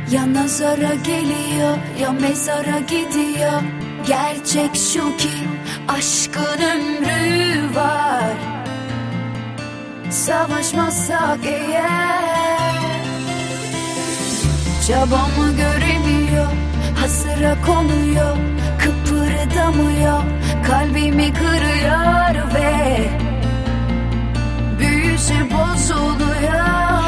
Ya nazara geliyor ya mezara gidiyor. Gerçek şu ki aşkın ömrü var. Savaşmazsak eğer, çabamı göremiyor, hasıra konuyor, kıpırdamıyor, kalbimi kırıyor ve büyüsü bozuluyor.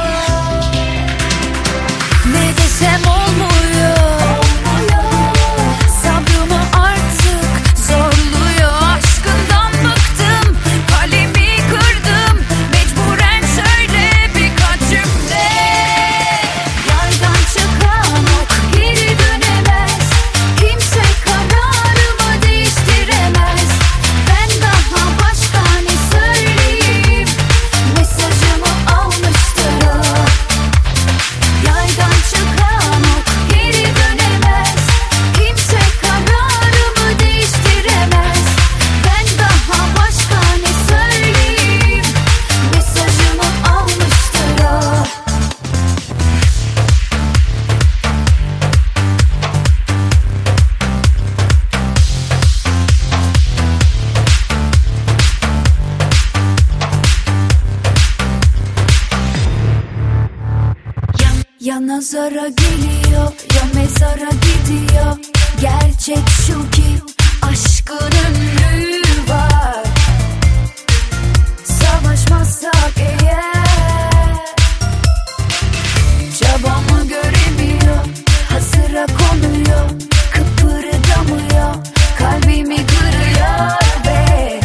Ne desem olmuyor, sabrımı artık zorluyor. Aşkından bıktım, kalemi kırdım, mecburen söyle birkaç cümle. Yardan çıkan ok geri dönemez, kimse kararımı değiştiremez. Ben daha başka ne söyleyeyim, mesajımı almıştır o. Yaydan çıkan ok geri dönemez, kimse kararımı değiştiremez. Ben daha başka ne söyleyeyim, mesajımı almıştır o. Ya nazara geliyor ya mezara gidiyor. Gerçek şu ki aşkın ömrü var. Savaşmazsak eğer, çabamı göremiyor, hasıra konuyor, kıpırdamıyor, kalbimi kırıyor ve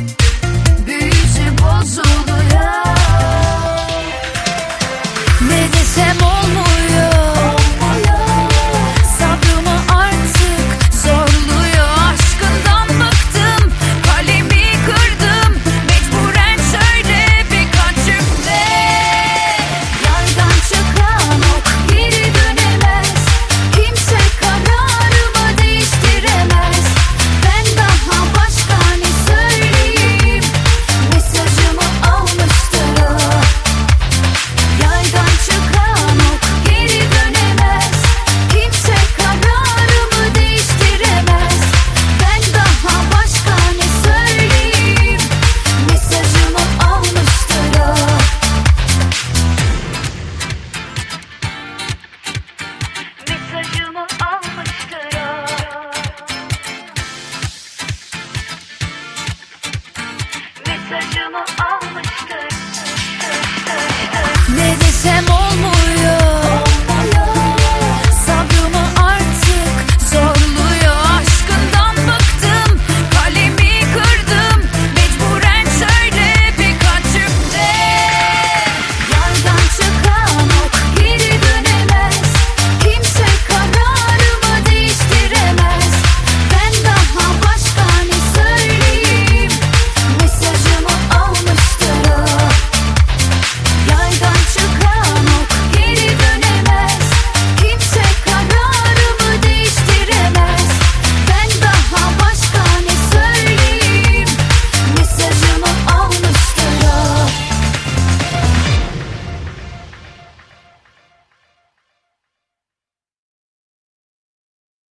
büyüsü bozuluyor. Ne